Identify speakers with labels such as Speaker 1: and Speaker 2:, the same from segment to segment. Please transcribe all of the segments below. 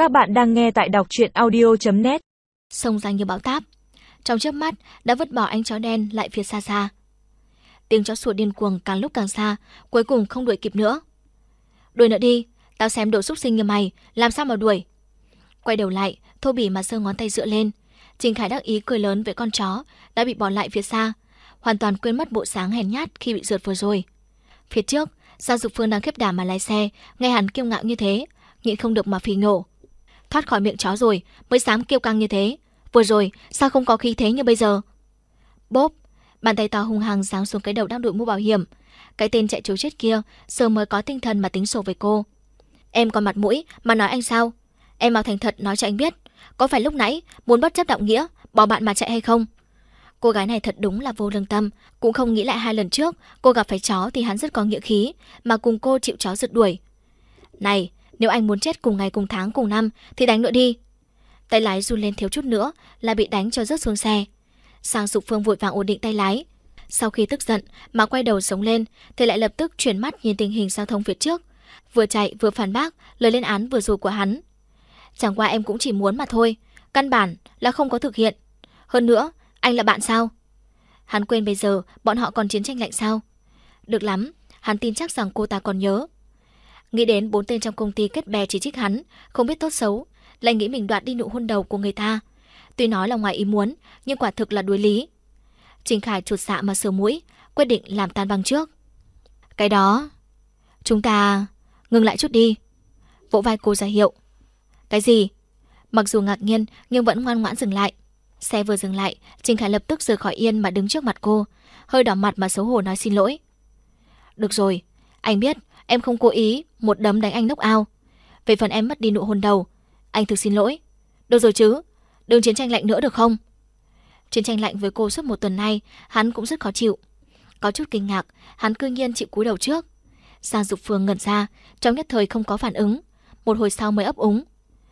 Speaker 1: Các bạn đang nghe tại đọc truyện audio.net.
Speaker 2: Xông ra như bão táp, trong chớp mắt đã vứt bỏ anh chó đen lại phía xa xa. Tiếng chó sủa điên cuồng càng lúc càng xa, cuối cùng không đuổi kịp nữa. Đuổi nữa đi, tao xem đồ xúc sinh như mày, làm sao mà đuổi. Quay đầu lại, thô bỉ mà giơ ngón tay dựa lên. Trình Khải đắc ý cười lớn với con chó đã bị bỏ lại phía xa, hoàn toàn quên mất bộ sáng hèn nhát khi bị rượt vừa rồi. Phía trước, Giang Dục Phương đang khiếp đảm mà lái xe, nghe hắn kiêu ngạo như thế, nhịn không được mà phì nhổ. Thoát khỏi miệng chó rồi mới dám kêu căng như thế, vừa rồi sao không có khí thế như bây giờ. Bốp, bàn tay to hung hăng giáng xuống cái đầu đang đội mũ bảo hiểm. Cái tên chạy trốn chết kia giờ mới có tinh thần mà tính sổ với cô. Em còn mặt mũi mà nói anh sao? Em mau thành thật nói cho anh biết, có phải lúc nãy muốn bất chấp đạo nghĩa bỏ bạn mà chạy hay không? Cô gái này thật đúng là vô lương tâm, cũng không nghĩ lại 2 lần trước cô gặp phải chó thì hắn rất có nghĩa khí, mà cùng cô chịu chó rượt đuổi. Này, nếu anh muốn chết cùng ngày cùng tháng cùng năm thì đánh nữa đi. Tay lái run lên thiếu chút nữa là bị đánh cho rớt xuống xe. Giang Dục Phương vội vàng ổn định tay lái. Sau khi tức giận mà quay đầu sống lên thì lại lập tức chuyển mắt nhìn tình hình giao thông phía trước, vừa chạy vừa phản bác lời lên án vừa rồi của hắn. Chẳng qua em cũng chỉ muốn mà thôi, căn bản là không có thực hiện. Hơn nữa, anh là bạn sao? Hắn quên bây giờ bọn họ còn chiến tranh lạnh sao? Được lắm, hắn tin chắc rằng cô ta còn nhớ. Nghĩ đến 4 tên trong công ty kết bè chỉ trích hắn, không biết tốt xấu, lại nghĩ mình đoạt đi nụ hôn đầu của người ta. Tuy nói là ngoài ý muốn, nhưng quả thực là đuối lý. Trình Khải chuột dạ mà sờ mũi, quyết định làm tan băng trước. Cái đó, chúng ta ngừng lại chút đi. Vỗ vai cô ra hiệu. Cái gì? Mặc dù ngạc nhiên nhưng vẫn ngoan ngoãn dừng lại. Xe vừa dừng lại, Trình Khải lập tức rời khỏi yên mà đứng trước mặt cô, hơi đỏ mặt mà xấu hổ nói xin lỗi. Được rồi, anh biết em không cố ý một đấm đánh anh knock out. Về phần em mất đi nụ hôn đầu, anh thực xin lỗi. Được rồi chứ, đừng chiến tranh lạnh nữa được không? Chiến tranh lạnh với cô suốt 1 tuần nay, hắn cũng rất khó chịu. Có chút kinh ngạc, hắn cư nhiên chịu cúi đầu trước. Giang Dục Phương ngẩn ra, trong nhất thời không có phản ứng, một hồi sau mới ấp úng.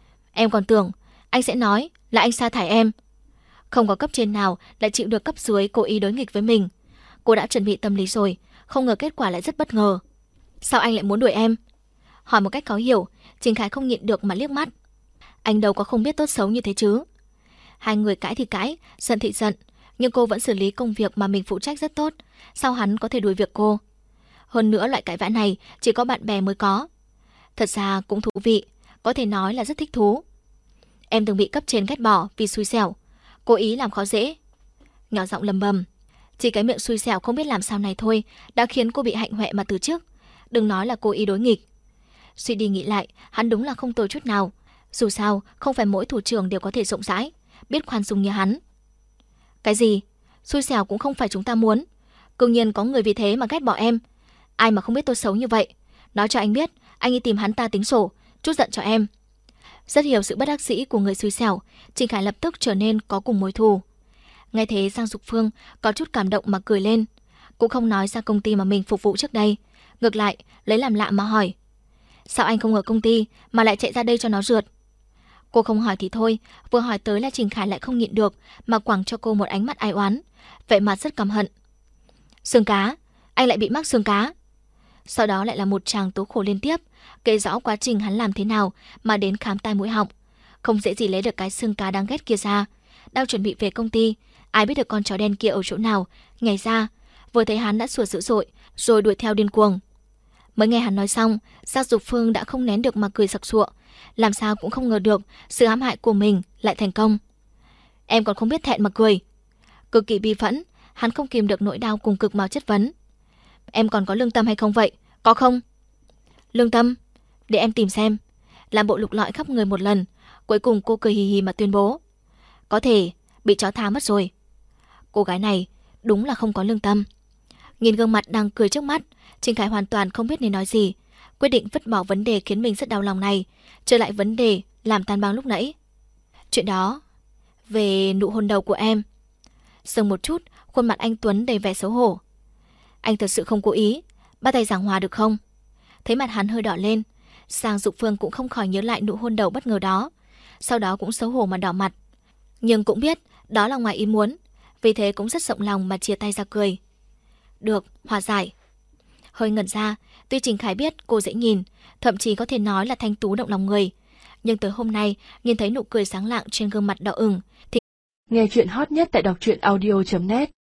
Speaker 2: Em còn tưởng anh sẽ nói là anh sa thải em. Không có cấp trên nào lại chịu được cấp dưới cố ý đối nghịch với mình. Cô đã chuẩn bị tâm lý rồi, không ngờ kết quả lại rất bất ngờ. Sao anh lại muốn đuổi em? Hỏi một cách khó hiểu, Trình Khải không nhịn được mà liếc mắt. Anh đâu có không biết tốt xấu như thế chứ. Hai người cãi thì cãi, giận thì giận, nhưng cô vẫn xử lý công việc mà mình phụ trách rất tốt. Sao hắn có thể đuổi việc cô? Hơn nữa loại cãi vã này chỉ có bạn bè mới có. Thật ra cũng thú vị, có thể nói là rất thích thú. Em từng bị cấp trên ghét bỏ vì xui xẻo, cố ý làm khó dễ. Nhỏ giọng lầm bầm. Chỉ cái miệng xui xẻo không biết làm sao này thôi đã khiến cô bị hạnh hoẹ mà từ chức, đừng nói là cố ý đối nghịch. Suy đi nghĩ lại, hắn đúng là không tồi chút nào. Dù sao, không phải mỗi thủ trưởng đều có thể rộng rãi, biết khoan dung như hắn. Cái gì? Xui xẻo cũng không phải chúng ta muốn. Cương nhiên có người vì thế mà ghét bỏ em. Ai mà không biết tôi xấu như vậy. Nói cho anh biết, anh đi tìm hắn ta tính sổ, chút giận cho em. Rất hiểu sự bất đắc dĩ của người xui xẻo, Trình Khải lập tức trở nên có cùng mối thù. Nghe thế Giang Dục Phương có chút cảm động mà cười lên. Cũng không nói ra công ty mà mình phục vụ trước đây, ngược lại lấy làm lạ mà hỏi. Sao anh không ở công ty mà lại chạy ra đây cho nó rượt? Cô không hỏi thì thôi, vừa hỏi tới là Trình Khải lại không nhịn được mà quẳng cho cô một ánh mắt ai oán, vậy mà rất căm hận. Xương cá, anh lại bị mắc xương cá. Sau đó lại là một tràng tố khổ liên tiếp, kể rõ quá trình hắn làm thế nào mà đến khám tai mũi họng. Không dễ gì lấy được cái xương cá đáng ghét kia ra. Đang chuẩn bị về công ty, ai biết được con chó đen kia ở chỗ nào, nhảy ra, vừa thấy hắn đã sủa dữ dội, rồi đuổi theo điên cuồng. Mới nghe hắn nói xong, Giang Dục Phương đã không nén được mà cười sặc sụa, làm sao cũng không ngờ được sự hãm hại của mình lại thành công. Em còn không biết thẹn mà cười. Cực kỳ bi phẫn, hắn không kìm được nỗi đau cùng cực mà chất vấn. Em còn có lương tâm hay không vậy? Có không? Lương tâm? Để em tìm xem. Làm bộ lục lọi khắp người một lần, cuối cùng cô cười hì hì mà tuyên bố. Có thể bị chó tha mất rồi. Cô gái này đúng là không có lương tâm. Nhìn gương mặt đang cười trước mắt, Trình Khải hoàn toàn không biết nên nói gì, quyết định vứt bỏ vấn đề khiến mình rất đau lòng này, trở lại vấn đề làm tan băng lúc nãy. Chuyện đó, về nụ hôn đầu của em. Dừng một chút, khuôn mặt anh Tuấn đầy vẻ xấu hổ. Anh thật sự không cố ý, bắt tay giảng hòa được không? Thấy mặt hắn hơi đỏ lên, Giang Dục Phương cũng không khỏi nhớ lại nụ hôn đầu bất ngờ đó, sau đó cũng xấu hổ mà đỏ mặt. Nhưng cũng biết đó là ngoài ý muốn, vì thế cũng rất rộng lòng mà chia tay ra cười. Được, hòa giải. Hơi ngẩn ra, tuy Trình Khải biết cô dễ nhìn, thậm chí có thể nói là thanh tú động lòng người, Nhưng tới hôm nay, nhìn thấy nụ cười sáng lạng trên gương mặt đỏ ửng thì
Speaker 1: nghe chuyện hot nhất tại đọc truyện audio.net